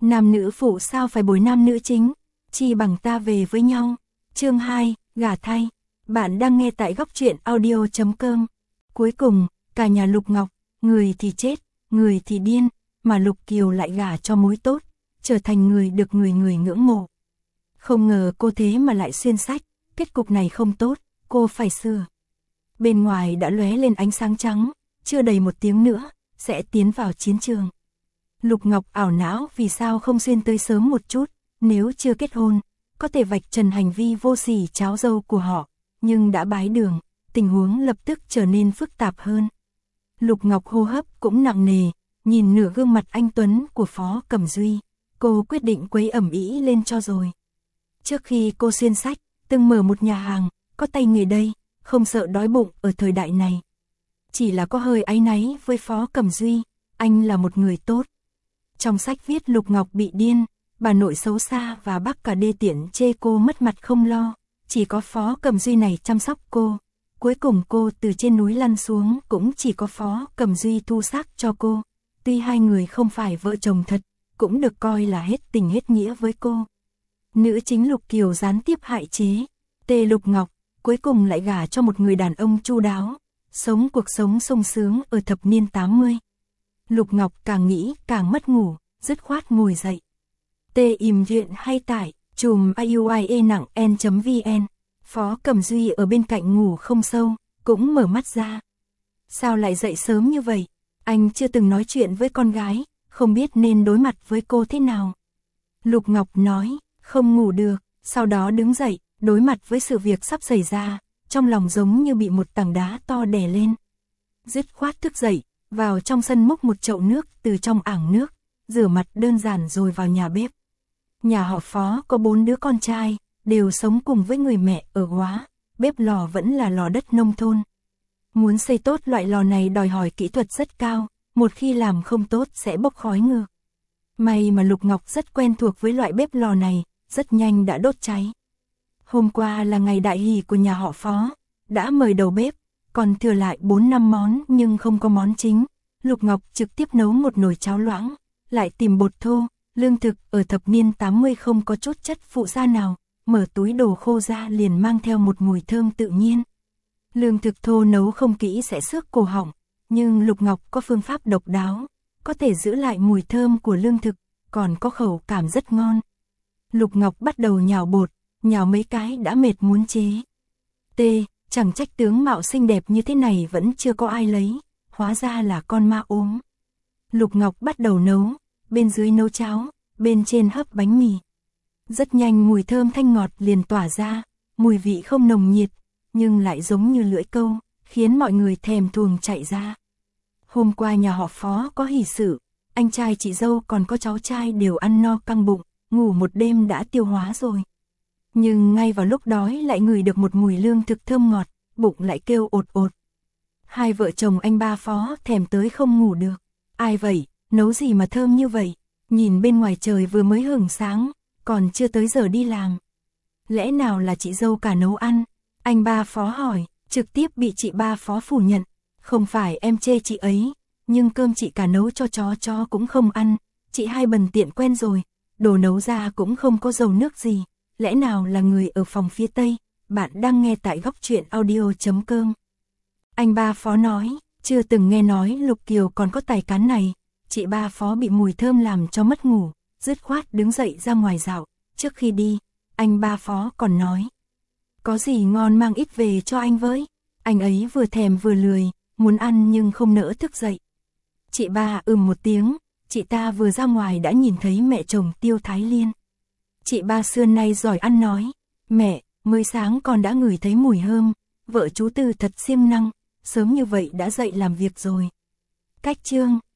Nam nữ phụ sao phải bồi nam nữ chính, chi bằng ta về với nhau. Chương 2, gả thay. Bạn đang nghe tại góc truyện audio.com. Cuối cùng, cả nhà Lục Ngọc, người thì chết, người thì điên, mà Lục Kiều lại gả cho mối tốt, trở thành người được người người ngưỡng mộ. Không ngờ cô thế mà lại xuyên sách, kết cục này không tốt, cô phải sửa. Bên ngoài đã lóe lên ánh sáng trắng, chưa đầy một tiếng nữa, sẽ tiến vào chiến trường. Lục Ngọc ảo não vì sao không xuyên tới sớm một chút, nếu chưa kết hôn, có thể vạch trần hành vi vô sỉ cháo dâu của họ, nhưng đã bái đường, tình huống lập tức trở nên phức tạp hơn. Lục Ngọc hô hấp cũng nặng nề, nhìn nửa gương mặt anh tuấn của Phó Cẩm Duy, cô quyết định quấy ẩm ĩ lên cho rồi. Trước khi cô xuyên sách, từng mở một nhà hàng, có tay nghề đây, không sợ đói bụng ở thời đại này. Chỉ là có hơi áy náy với Phó Cẩm Duy, anh là một người tốt. Trong sách viết Lục Ngọc bị điên, bà nội xấu xa và bác cả đê tiện chê cô mất mặt không lo, chỉ có Phó Cẩm Duy này chăm sóc cô. Cuối cùng cô từ trên núi lăn xuống cũng chỉ có Phó Cẩm Duy thu xác cho cô. Tuy hai người không phải vợ chồng thật, cũng được coi là hết tình hết nghĩa với cô. Nữ chính Lục Kiều gián tiếp hại chế Tê Lục Ngọc, cuối cùng lại gả cho một người đàn ông chu đáo, sống cuộc sống sung sướng ở thập niên 80. Lục Ngọc càng nghĩ càng mất ngủ, dứt khoát ngồi dậy. Tê im chuyện hay tải, chùm IUIE nặng n.vn. Phó Cẩm Duy ở bên cạnh ngủ không sâu, cũng mở mắt ra. Sao lại dậy sớm như vậy? Anh chưa từng nói chuyện với con gái, không biết nên đối mặt với cô thế nào. Lục Ngọc nói, không ngủ được, sau đó đứng dậy, đối mặt với sự việc sắp xảy ra, trong lòng giống như bị một tảng đá to đè lên. Dứt khoát thức dậy, vào trong sân múc một chậu nước từ trong ảng nước, rửa mặt đơn giản rồi vào nhà bếp. Nhà họ Phó có 4 đứa con trai, đều sống cùng với người mẹ ở Hóa, bếp lò vẫn là lò đất nông thôn. Muốn xây tốt loại lò này đòi hỏi kỹ thuật rất cao, một khi làm không tốt sẽ bốc khói ngược. May mà Lục Ngọc rất quen thuộc với loại bếp lò này, rất nhanh đã đốt cháy. Hôm qua là ngày đại hỷ của nhà họ Phó, đã mời đầu bếp, còn thừa lại 4-5 món nhưng không có món chính. Lục Ngọc trực tiếp nấu một nồi cháo loãng, lại tìm bột thô, lương thực ở thập niên 80 không có chút chất phụ gia nào, mở túi đồ khô ra liền mang theo một mùi thơm tự nhiên. Lương thực thô nấu không kỹ sẽ xước cổ họng, nhưng Lục Ngọc có phương pháp độc đáo, có thể giữ lại mùi thơm của lương thực, còn có khẩu cảm rất ngon. Lục Ngọc bắt đầu nhào bột, nhào mấy cái đã mệt muốn chế. Chẳng trách tướng mạo xinh đẹp như thế này vẫn chưa có ai lấy, hóa ra là con ma ốm. Lục Ngọc bắt đầu nấu, bên dưới nấu cháo, bên trên hấp bánh mì. Rất nhanh mùi thơm thanh ngọt liền tỏa ra, mùi vị không nồng nhiệt, nhưng lại giống như lưỡi câu, khiến mọi người thèm thuồng chạy ra. Hôm qua nhà họ Phó có hỷ sự, anh trai chị dâu còn có cháu trai đều ăn no căng bụng, ngủ một đêm đã tiêu hóa rồi. Nhưng ngay vào lúc đói lại ngửi được một mùi lương thực thơm ngọt, bụng lại kêu ột ột. Hai vợ chồng anh ba Phó thèm tới không ngủ được. Ai vậy, nấu gì mà thơm như vậy? Nhìn bên ngoài trời vừa mới hửng sáng, còn chưa tới giờ đi làm. Lẽ nào là chị dâu cả nấu ăn? Anh ba Phó hỏi, trực tiếp bị chị ba Phó phủ nhận. Không phải em chê chị ấy, nhưng cơm chị cả nấu cho chó cũng không ăn. Chị hai bần tiện quen rồi, đồ nấu ra cũng không có dầu nước gì. Lẽ nào là người ở phòng phía Tây? Bạn đang nghe tại góc truyện audio.com. Anh ba Phó nói, chưa từng nghe nói Lục Kiều còn có tài cán này. Chị ba Phó bị mùi thơm làm cho mất ngủ, dứt khoát đứng dậy ra ngoài dạo. Trước khi đi, anh ba Phó còn nói, có gì ngon mang ít về cho anh với. Anh ấy vừa thèm vừa lười, muốn ăn nhưng không nỡ thức dậy. Chị ba một tiếng, chị ta vừa ra ngoài đã nhìn thấy mẹ chồng Tiêu Thái Liên. Chị ba xưa nay giỏi ăn nói, mẹ, mới sáng con đã ngửi thấy mùi hương, vợ chú Tư thật siêng năng, sớm như vậy đã dậy làm việc rồi. Cách chương